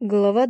Глава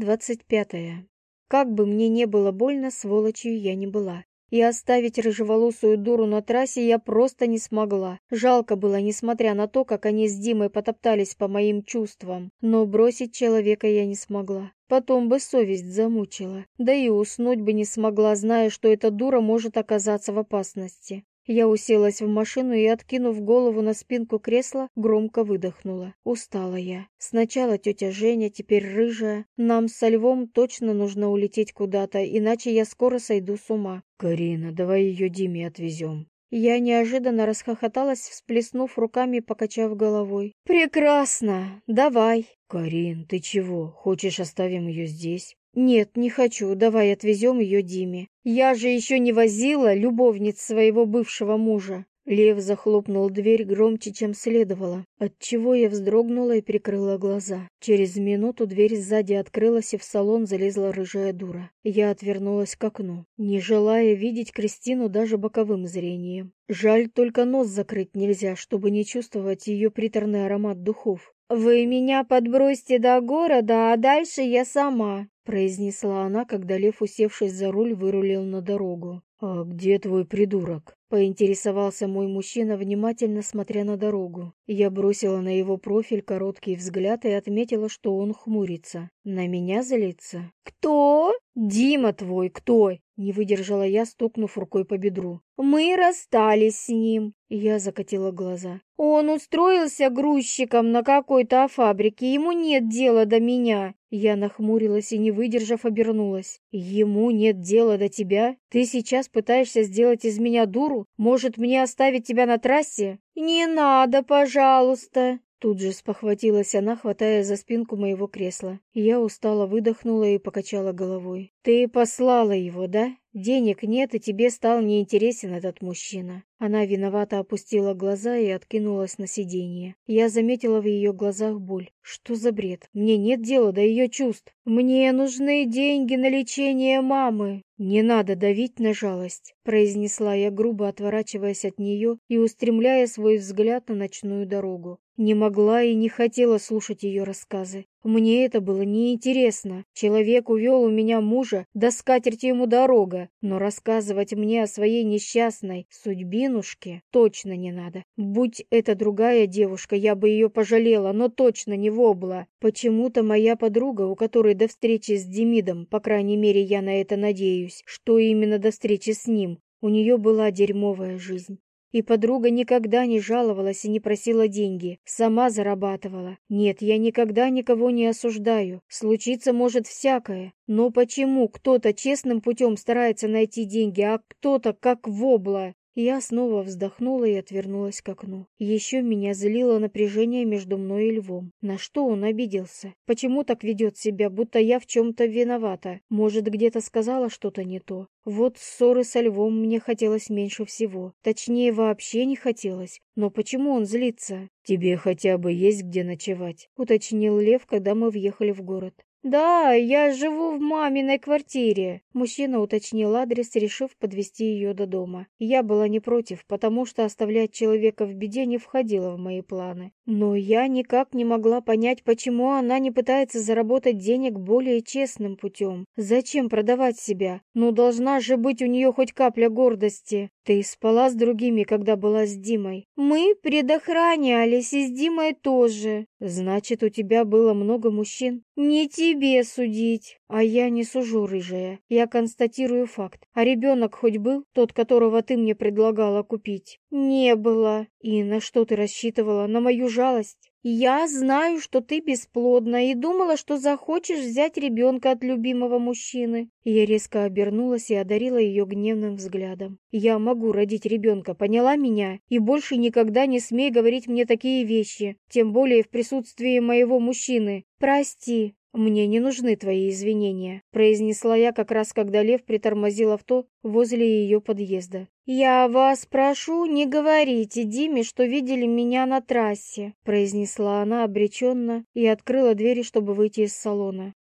25. Как бы мне не было больно, сволочью я не была. И оставить рыжеволосую дуру на трассе я просто не смогла. Жалко было, несмотря на то, как они с Димой потоптались по моим чувствам. Но бросить человека я не смогла. Потом бы совесть замучила. Да и уснуть бы не смогла, зная, что эта дура может оказаться в опасности. Я уселась в машину и, откинув голову на спинку кресла, громко выдохнула. Устала я. Сначала тетя Женя, теперь рыжая. Нам со Львом точно нужно улететь куда-то, иначе я скоро сойду с ума. «Карина, давай ее Диме отвезем». Я неожиданно расхохоталась, всплеснув руками и покачав головой. «Прекрасно! Давай!» «Карин, ты чего? Хочешь, оставим ее здесь?» «Нет, не хочу. Давай отвезем ее Диме. Я же еще не возила любовниц своего бывшего мужа». Лев захлопнул дверь громче, чем следовало, отчего я вздрогнула и прикрыла глаза. Через минуту дверь сзади открылась, и в салон залезла рыжая дура. Я отвернулась к окну, не желая видеть Кристину даже боковым зрением. Жаль, только нос закрыть нельзя, чтобы не чувствовать ее приторный аромат духов. «Вы меня подбросьте до города, а дальше я сама», произнесла она, когда Лев, усевшись за руль, вырулил на дорогу. «А где твой придурок?» Поинтересовался мой мужчина, внимательно смотря на дорогу. Я бросила на его профиль короткий взгляд и отметила, что он хмурится. На меня злится. «Кто?» «Дима твой, кто?» Не выдержала я, стукнув рукой по бедру. «Мы расстались с ним». Я закатила глаза. «Он устроился грузчиком на какой-то фабрике, ему нет дела до меня». Я нахмурилась и, не выдержав, обернулась. «Ему нет дела до тебя? Ты сейчас пытаешься сделать из меня дуру? Может, мне оставить тебя на трассе?» «Не надо, пожалуйста!» Тут же спохватилась она, хватая за спинку моего кресла. Я устало выдохнула и покачала головой. «Ты послала его, да? Денег нет, и тебе стал неинтересен этот мужчина». Она виновато опустила глаза и откинулась на сиденье. Я заметила в ее глазах боль. Что за бред? Мне нет дела до ее чувств. Мне нужны деньги на лечение мамы. «Не надо давить на жалость», — произнесла я, грубо отворачиваясь от нее и устремляя свой взгляд на ночную дорогу. Не могла и не хотела слушать ее рассказы. Мне это было неинтересно. Человек увел у меня мужа, да скатерть ему дорога. Но рассказывать мне о своей несчастной судьбинушке точно не надо. Будь это другая девушка, я бы ее пожалела, но точно не вобла. Почему-то моя подруга, у которой до встречи с Демидом, по крайней мере я на это надеюсь, что именно до встречи с ним, у нее была дерьмовая жизнь. И подруга никогда не жаловалась и не просила деньги, сама зарабатывала. Нет, я никогда никого не осуждаю, случиться может всякое. Но почему кто-то честным путем старается найти деньги, а кто-то как вобла? Я снова вздохнула и отвернулась к окну. Еще меня злило напряжение между мной и Львом. На что он обиделся? Почему так ведет себя, будто я в чем-то виновата? Может, где-то сказала что-то не то? Вот ссоры со Львом мне хотелось меньше всего. Точнее, вообще не хотелось. Но почему он злится? «Тебе хотя бы есть где ночевать?» — уточнил Лев, когда мы въехали в город. «Да, я живу в маминой квартире», — мужчина уточнил адрес, решив подвезти ее до дома. Я была не против, потому что оставлять человека в беде не входило в мои планы. Но я никак не могла понять, почему она не пытается заработать денег более честным путем. Зачем продавать себя? Ну, должна же быть у нее хоть капля гордости. Ты спала с другими, когда была с Димой? Мы предохранялись, и с Димой тоже. Значит, у тебя было много мужчин? Не тебе судить. А я не сужу, рыжая. Я констатирую факт. А ребенок хоть был? Тот, которого ты мне предлагала купить? Не было. И на что ты рассчитывала? На мою жалость? Я знаю, что ты бесплодна, и думала, что захочешь взять ребенка от любимого мужчины. Я резко обернулась и одарила ее гневным взглядом. Я могу родить ребенка, поняла меня? И больше никогда не смей говорить мне такие вещи, тем более в присутствии моего мужчины. Прости. «Мне не нужны твои извинения», — произнесла я как раз, когда Лев притормозил авто возле ее подъезда. «Я вас прошу, не говорите Диме, что видели меня на трассе», — произнесла она обреченно и открыла двери, чтобы выйти из салона.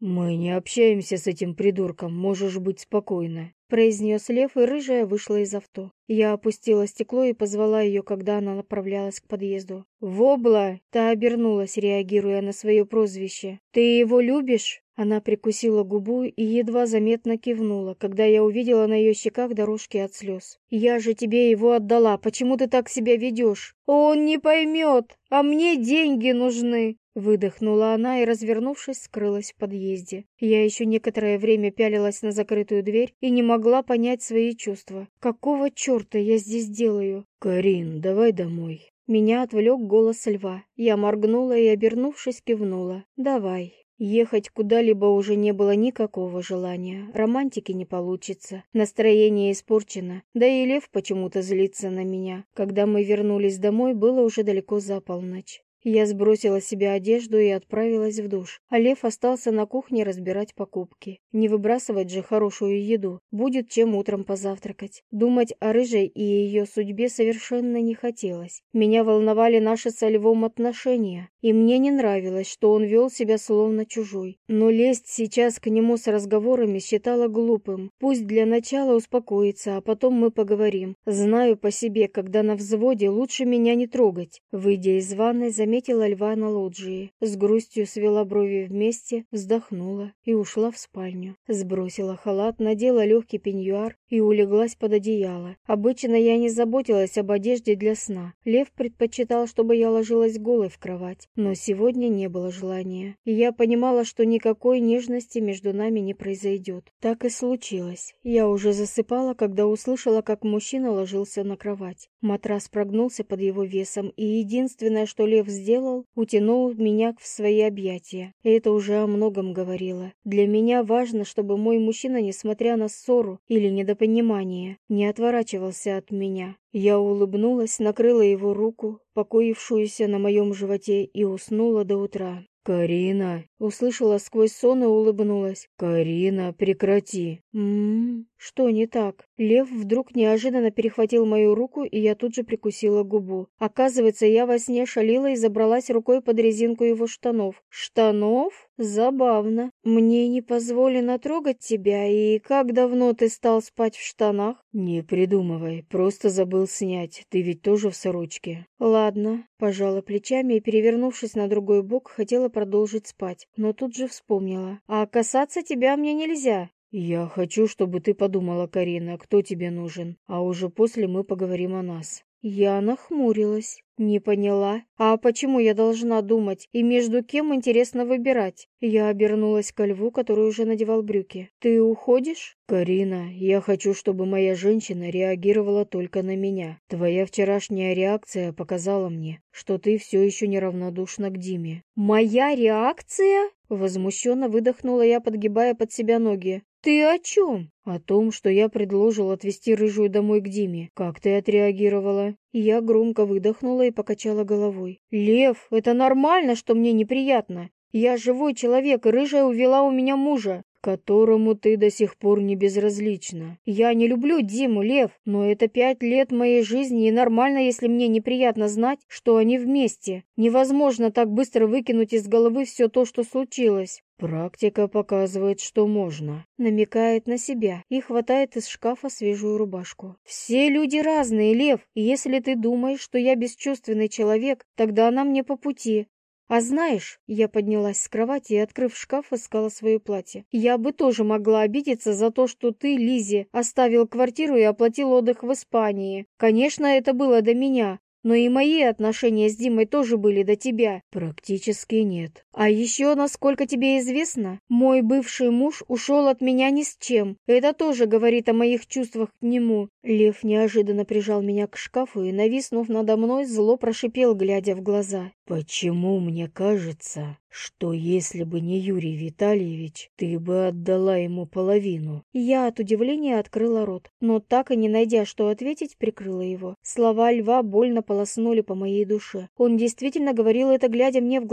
«Мы не общаемся с этим придурком, можешь быть спокойна», — произнес Лев, и рыжая вышла из авто. Я опустила стекло и позвала ее, когда она направлялась к подъезду. «Вобла!» — та обернулась, реагируя на свое прозвище. «Ты его любишь?» Она прикусила губу и едва заметно кивнула, когда я увидела на ее щеках дорожки от слез. «Я же тебе его отдала, почему ты так себя ведешь?» «Он не поймет, а мне деньги нужны!» Выдохнула она и, развернувшись, скрылась в подъезде. Я еще некоторое время пялилась на закрытую дверь и не могла понять свои чувства. Какого черта я здесь делаю? «Карин, давай домой». Меня отвлек голос Льва. Я моргнула и, обернувшись, кивнула. «Давай». Ехать куда-либо уже не было никакого желания. Романтики не получится. Настроение испорчено. Да и Лев почему-то злится на меня. Когда мы вернулись домой, было уже далеко за полночь. Я сбросила с себя одежду и отправилась в душ. А Лев остался на кухне разбирать покупки. Не выбрасывать же хорошую еду. Будет чем утром позавтракать. Думать о рыжей и ее судьбе совершенно не хотелось. Меня волновали наши со Львом отношения. И мне не нравилось, что он вел себя словно чужой. Но лезть сейчас к нему с разговорами считала глупым. Пусть для начала успокоится, а потом мы поговорим. Знаю по себе, когда на взводе, лучше меня не трогать. Выйдя из ванной, заметила Льва на лоджии. С грустью свела брови вместе, вздохнула и ушла в спальню. Сбросила халат, надела легкий пеньюар и улеглась под одеяло. Обычно я не заботилась об одежде для сна. Лев предпочитал, чтобы я ложилась голой в кровать. Но сегодня не было желания. И я понимала, что никакой нежности между нами не произойдет. Так и случилось. Я уже засыпала, когда услышала, как мужчина ложился на кровать. Матрас прогнулся под его весом, и единственное, что Лев сделал, утянул меня в свои объятия. И это уже о многом говорило. Для меня важно, чтобы мой мужчина, несмотря на ссору или недопонимание, не отворачивался от меня. Я улыбнулась, накрыла его руку, покоившуюся на моем животе, и уснула до утра. «Карина!» — услышала сквозь сон и улыбнулась. «Карина, прекрати!» Что не так? Лев вдруг неожиданно перехватил мою руку, и я тут же прикусила губу. Оказывается, я во сне шалила и забралась рукой под резинку его штанов. Штанов? Забавно. Мне не позволено трогать тебя, и как давно ты стал спать в штанах? Не придумывай, просто забыл снять. Ты ведь тоже в сорочке. Ладно. Пожала плечами и, перевернувшись на другой бок, хотела продолжить спать, но тут же вспомнила. А касаться тебя мне нельзя. «Я хочу, чтобы ты подумала, Карина, кто тебе нужен, а уже после мы поговорим о нас». Я нахмурилась. Не поняла. А почему я должна думать? И между кем, интересно, выбирать? Я обернулась ко Льву, который уже надевал брюки. «Ты уходишь?» «Карина, я хочу, чтобы моя женщина реагировала только на меня. Твоя вчерашняя реакция показала мне, что ты все еще неравнодушна к Диме». «Моя реакция?» Возмущенно выдохнула я, подгибая под себя ноги. «Ты о чем?» «О том, что я предложил отвезти рыжую домой к Диме. Как ты отреагировала?» Я громко выдохнула и покачала головой. «Лев, это нормально, что мне неприятно. Я живой человек, и рыжая увела у меня мужа, которому ты до сих пор не безразлична. Я не люблю Диму, Лев, но это 5 лет моей жизни, и нормально, если мне неприятно знать, что они вместе. Невозможно так быстро выкинуть из головы все то, что случилось». «Практика показывает, что можно», — намекает на себя и хватает из шкафа свежую рубашку. «Все люди разные, Лев, и если ты думаешь, что я бесчувственный человек, тогда она мне по пути. А знаешь, я поднялась с кровати и, открыв шкаф, искала свое платье. Я бы тоже могла обидеться за то, что ты, Лизе, оставил квартиру и оплатил отдых в Испании. Конечно, это было до меня. Но и мои отношения с Димой тоже были до тебя. Практически нет. А еще, насколько тебе известно, мой бывший муж ушел от меня ни с чем. Это тоже говорит о моих чувствах к нему. Лев неожиданно прижал меня к шкафу и, нависнув надо мной, зло прошипел, глядя в глаза. «Почему мне кажется, что если бы не Юрий Витальевич, ты бы отдала ему половину?» Я от удивления открыла рот, но так и не найдя, что ответить, прикрыла его. Слова Льва больно полоснули по моей душе. Он действительно говорил это, глядя мне в глаза?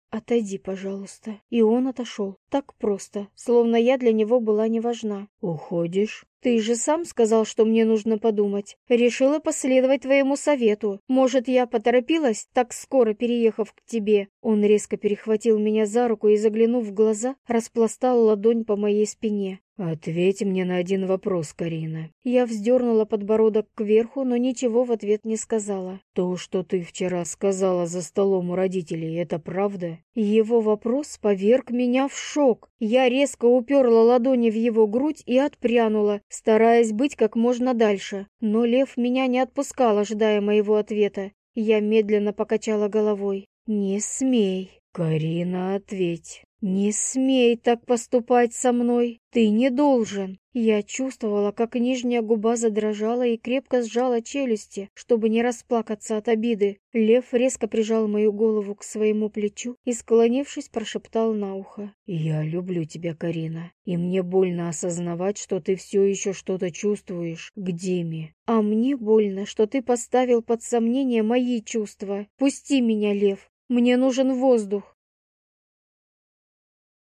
«Отойди, пожалуйста». И он отошел. Так просто, словно я для него была не важна. «Уходишь?» «Ты же сам сказал, что мне нужно подумать. Решила последовать твоему совету. Может, я поторопилась, так скоро переехав к тебе?» Он резко перехватил меня за руку и, заглянув в глаза, распластал ладонь по моей спине. «Ответь мне на один вопрос, Карина». Я вздернула подбородок кверху, но ничего в ответ не сказала. «То, что ты вчера сказала за столом у родителей, это правда?» Его вопрос поверг меня в шок. Я резко уперла ладони в его грудь и отпрянула, стараясь быть как можно дальше. Но лев меня не отпускал, ожидая моего ответа. Я медленно покачала головой. «Не смей». «Карина, ответь». «Не смей так поступать со мной! Ты не должен!» Я чувствовала, как нижняя губа задрожала и крепко сжала челюсти, чтобы не расплакаться от обиды. Лев резко прижал мою голову к своему плечу и, склонившись, прошептал на ухо. «Я люблю тебя, Карина, и мне больно осознавать, что ты все еще что-то чувствуешь к Диме». «А мне больно, что ты поставил под сомнение мои чувства. Пусти меня, Лев, мне нужен воздух».